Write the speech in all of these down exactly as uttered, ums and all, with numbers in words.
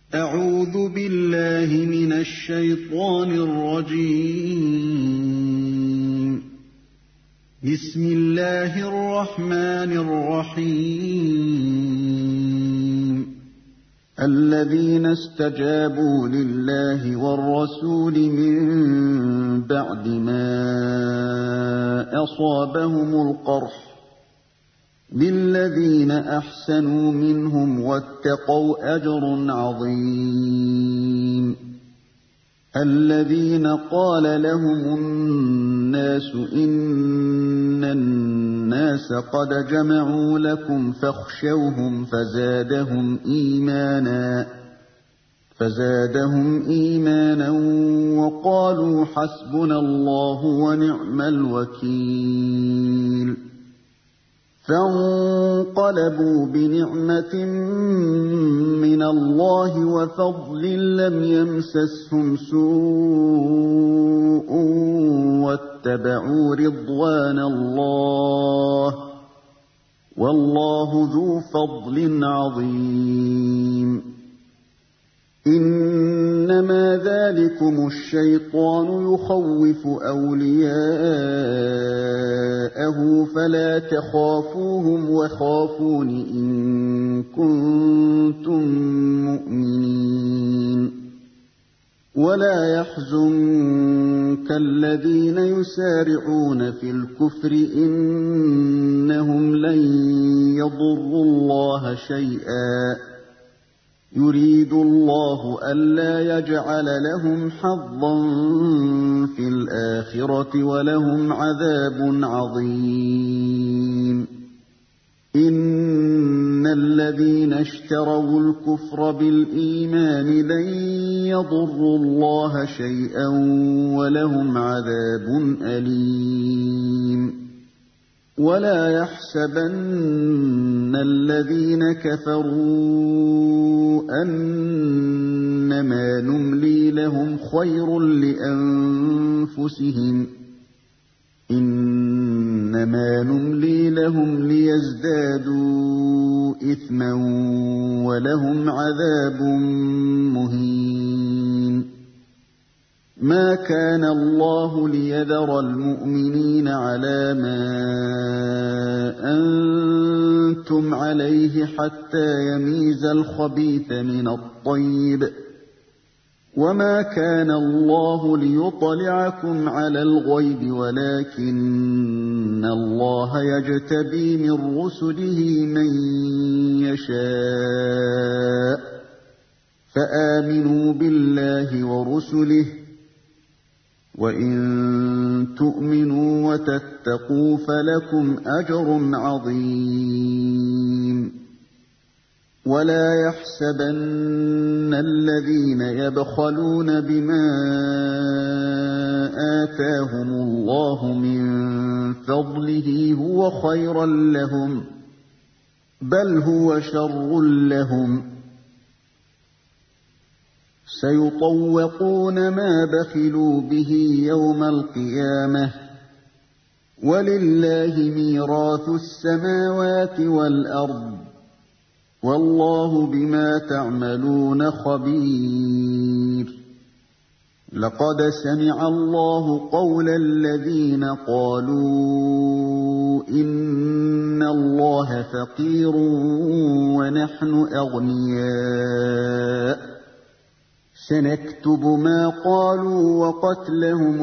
أعوذ بالله من الشيطان الرجيم. بسم الله الرحمن الرحيم. الذين استجابوا لله والرسول من بعد ما أصابهم القرح للذين أحسنوا منهم واتقوا أجر عظيم. الذين قال لهم الناس إن الناس قد جمعوا لكم فاخشوهم فزادهم إيمانا فزادهم إيمانا وقالوا حسبنا الله ونعم الوكيل. فانقلبوا بنعمة من الله وفضل لم يمسسهم سوء واتبعوا رضوان الله والله ذو فضل عظيم. إنما ذلكم الشيطان يخوف أولياءه فلا تخافوهم وخافون إن كنتم مؤمنين. ولا يحزنك الذين يسارعون في الكفر إنهم لن يضروا الله شيئا يريد الله ألا يجعل لهم حظا في الآخرة ولهم عذاب عظيم. إن الذين اشتروا الكفر بالإيمان لن يضروا الله شيئا ولهم عذاب أليم. ولا يحسبن الذين كفروا أنما نملي لهم خير لأنفسهم إنما نملي لهم ليزدادوا إثما ولهم عذاب مهين. ما كان الله ليذر المؤمنين على ما أنتم عليه حتى يميز الخبيث من الطيب وما كان الله ليطلعكم على الغيب ولكن الله يجتبي من رسله من يشاء فآمنوا بالله ورسله وإن تؤمنوا وتتقوا فلكم أجر عظيم. ولا يحسبن الذين يبخلون بما آتاهم الله من فضله هو خيرا لهم بل هو شر لهم سيطوقون ما بخلوا به يوم القيامة ولله ميراث السماوات والأرض والله بما تعملون خبير. لقد سمع الله قول الذين قالوا إن الله فقير ونحن أغنياء سنكتب ما قالوا وقتلهم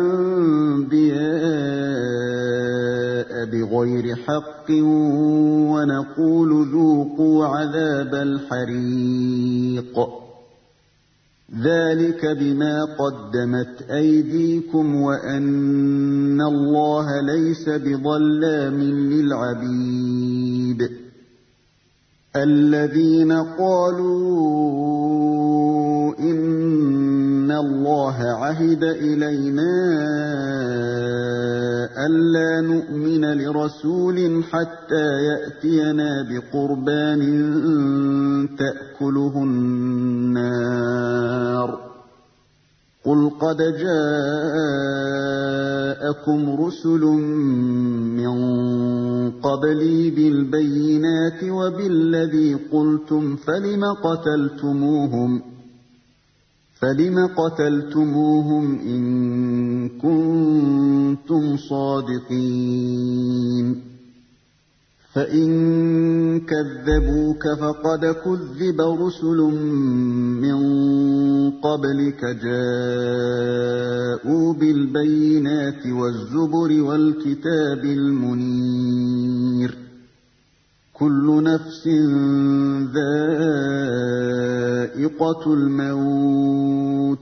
الأنبياء بغير حق ونقول ذوقوا عذاب الحريق ذلك بما قدمت أيديكم وأن الله ليس بظلام للعبيد. الذين قالوا إن الله عهد إلينا ألا نؤمن لرسول حتى يأتينا بقربان تأكله النار قُلْ قَدْ جَاءَكُمْ رُسُلٌ مِّن قَبْلِي بِالْبَيِّنَاتِ وَبِالَّذِي قُلْتُمْ فَلِمَ قَتَلْتُمُوهُمْ فَلِمَ قَتَلْتُمُوهُمْ إِن كُنتُمْ صَادِقِينَ فَإِن كَذَّبُوكَ فَقَدْ كُذِّبَ رُسُلٌ مِّن قَبْلِكَ جَاءُوا بِالْبَيِّنَاتِ وَالزُّبُرِ وَالْكِتَابِ الْمُنِيرِ كُلُّ نَفْسٍ ذَائِقَةُ الْمَوْتِ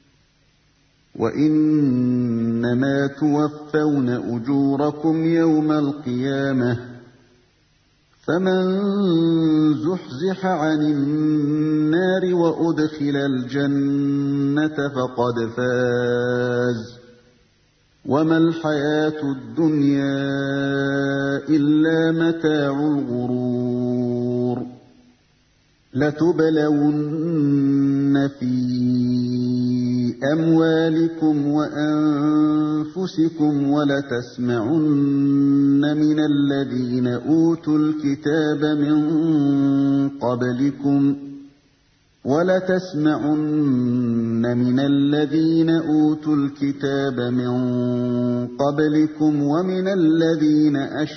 وَإِنَّمَا تُوَفَّوْنَ أُجُورَكُمْ يَوْمَ الْقِيَامَةِ فَمَن زُحْزِحَ عَنِ النَّارِ وَأُدْخِلَ الْجَنَّةَ فَقَدْ فَازَ وَمَا الْحَيَاةُ الدُّنْيَا إِلَّا مَتَاعُ الْغُرُورِ لَتُبْلَوُنَّ فِي أَمْوَالِكُمْ وَأَنفُسِكُمْ وَلَتَسْمَعُنَّ مِنَ الَّذِينَ أُوتُوا الْكِتَابَ مِن قَبْلِكُمْ وَلَتَسْمَعُنَّ مِنَ الَّذِينَ أُوتُوا الْكِتَابَ مِن قَبْلِكُمْ وَمِنَ الَّذِينَ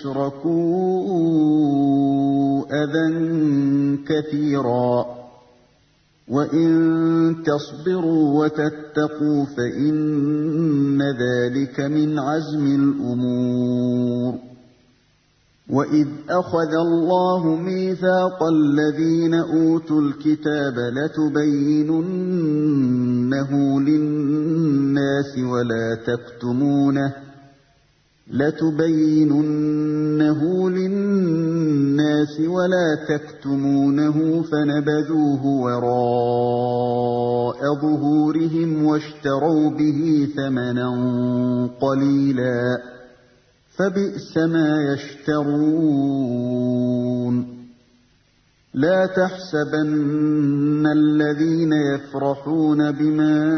أَشْرَكُوا أَذًى كَثِيرًا وَإِن تَصْبِرُوا وَتَتَّقُوا فَإِنَّ ذَلِكَ مِنْ عَزْمِ الْأُمُورِ وَإِذْ أَخَذَ اللَّهُ مِيثَاقَ الَّذِينَ أُوتُوا الْكِتَابَ لَتُبَيِّنُنَّهُ لِلنَّاسِ وَلَا تَكْتُمُونَهُ لَتُبَيِّنُنَّهُ لِلنَّاسِ وَلَا تَكْتُمُونَهُ فَنَبَذُوهُ وَرَاءَ ظُهُورِهِمْ وَاشْتَرَوْا بِهِ ثَمَنًا قَلِيلًا فَبِئْسَ مَا يَشْتَرُونَ لَا تَحْسَبَنَّ الَّذِينَ يَفْرَحُونَ بِمَا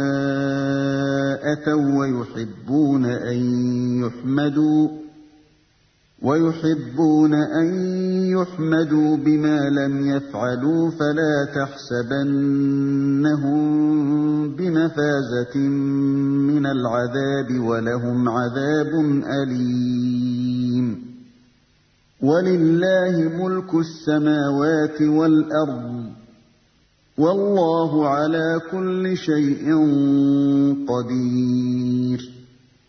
أَتَوا وَّيُحِبُّونَ أَن يُحْمَدُوا وَيُحِبُّونَ أَن يُحْمَدُوا بِمَا لَمْ يَفْعَلُوا فَلَا تَحْسَبَنَّهُم بِمَفَازَةٍ مِّنَ الْعَذَابِ وَلَهُمْ عَذَابٌ أَلِيمٌ وَلِلَّهِ مُلْكُ السَّمَاوَاتِ وَالْأَرْضِ وَاللَّهُ عَلَى كُلِّ شَيْءٍ قَدِيرٌ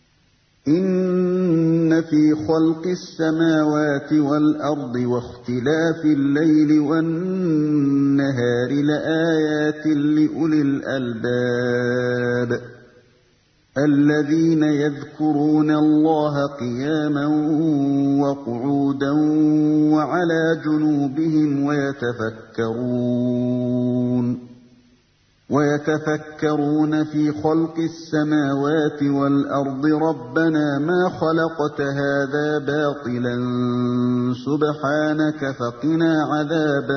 إِنَّ فِي خَلْقِ السَّمَاوَاتِ وَالْأَرْضِ وَاخْتِلَافِ اللَّيْلِ وَالنَّهَارِ لَآيَاتٍ لِّأُولِي الْأَلْبَابِ الَّذِينَ يَذْكُرُونَ اللَّهَ قِيَامًا وَقُعُودًا وَعَلَىٰ جُنُوبِهِمْ وَيَتَفَكَّرُونَ وَيَتَفَكَّرُونَ فِي خَلْقِ السَّمَاوَاتِ وَالْأَرْضِ رَبَّنَا مَا خَلَقْتَ هَٰذَا بَاطِلًا سُبْحَانَكَ فَقِنَا عَذَابَ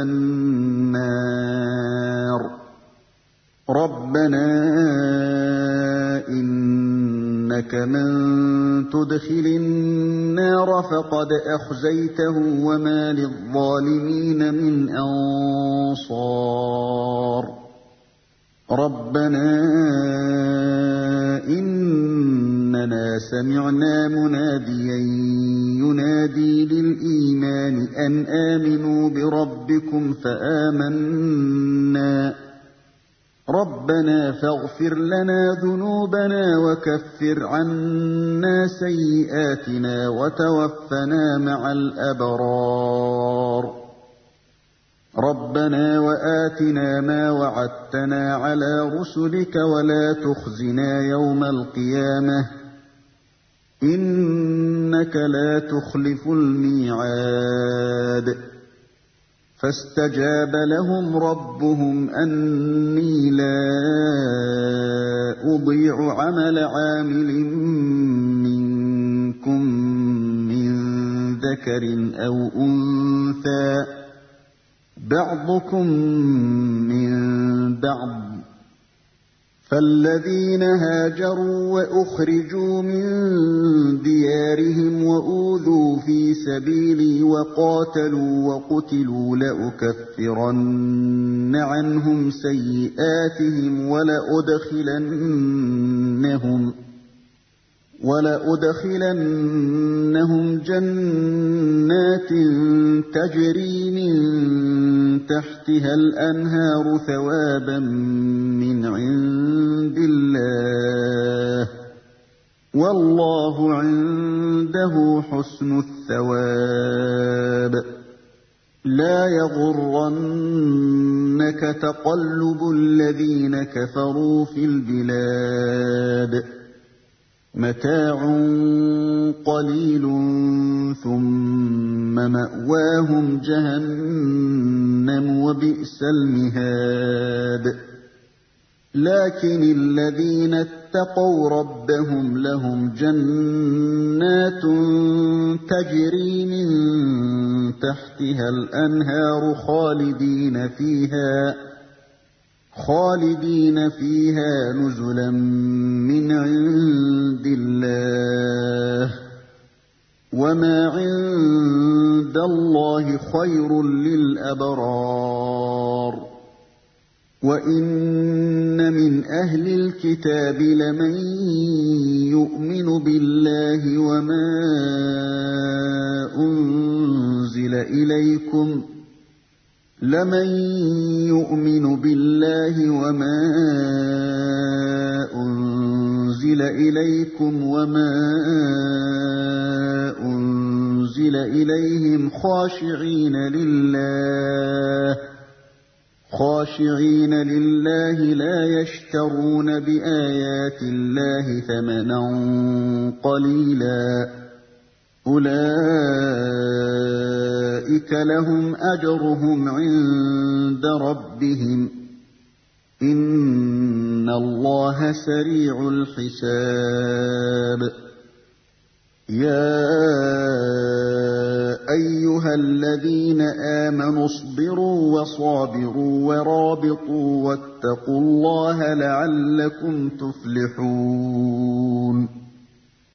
النَّارِ رَبَّنَا إِنَّكَ مَن تُدْخِلِ النَّارَ فَقَدْ أَخْزَيْتَهُ وَمَا لِلظَّالِمِينَ مِنْ أَنصَارٍ رَبَّنَا إِنَّنَا سَمِعْنَا مُنَادِيًا يُنَادِي لِلْإِيمَانِ أَنْ آمِنُوا بِرَبِّكُمْ فَآمَنَّا رَبَّنَا فَاغْفِرْ لَنَا ذُنُوبَنَا وَكَفِّرْ عَنَّا سَيِّئَاتِنَا وَتَوَفَّنَا مَعَ الْأَبْرَارِ رَبَّنَا وَآتِنَا مَا وَعَدتَّنَا عَلَىٰ رُسُلِكَ وَلَا تُخْزِنَا يَوْمَ الْقِيَامَةِ إِنَّكَ لَا تُخْلِفُ الْمِيعَادَ فَاسْتَجَابَ لَهُمْ رَبُّهُمْ أَنِّي لَا أُضِيعُ عَمَلَ عَامِلٍ مِّنكُم مِّن ذَكَرٍ أَوْ أُنثَىٰ بَعْضُكُم مِّن بَعْضٍ فالذين هاجروا وأخرجوا من ديارهم وأوذوا في سبيلي وقاتلوا وقتلوا لأكفرن عنهم سيئاتهم ولأدخلنهم ولأدخلنهم جنات تجري من تحتها الأنهار ثوابا من عند الله والله عنده حسن الثواب لا يغرنك تقلب الذين كفروا في البلاد متاع قليل ثم مأواهم جهنم وبئس المهاد لكن الذين اتقوا ربهم لهم جنات تجري من تحتها الأنهار خالدين فيها خالدين فيها نزلا من عند الله وما عند الله خير للأبرار وإن من أهل الكتاب لمن يؤمن بالله وما أنزل إليكم لمن يؤمن بالله وما أنزل إليكم وما أنزل إليهم خاشعين لله خاشعين لله لا يشترون بآيات الله ثمنا قليلا أولئك لهم أجرهم عند ربهم إن الله سريع الحساب يا أيها الذين آمنوا اصبروا وصابروا ورابطوا واتقوا الله لعلكم تفلحون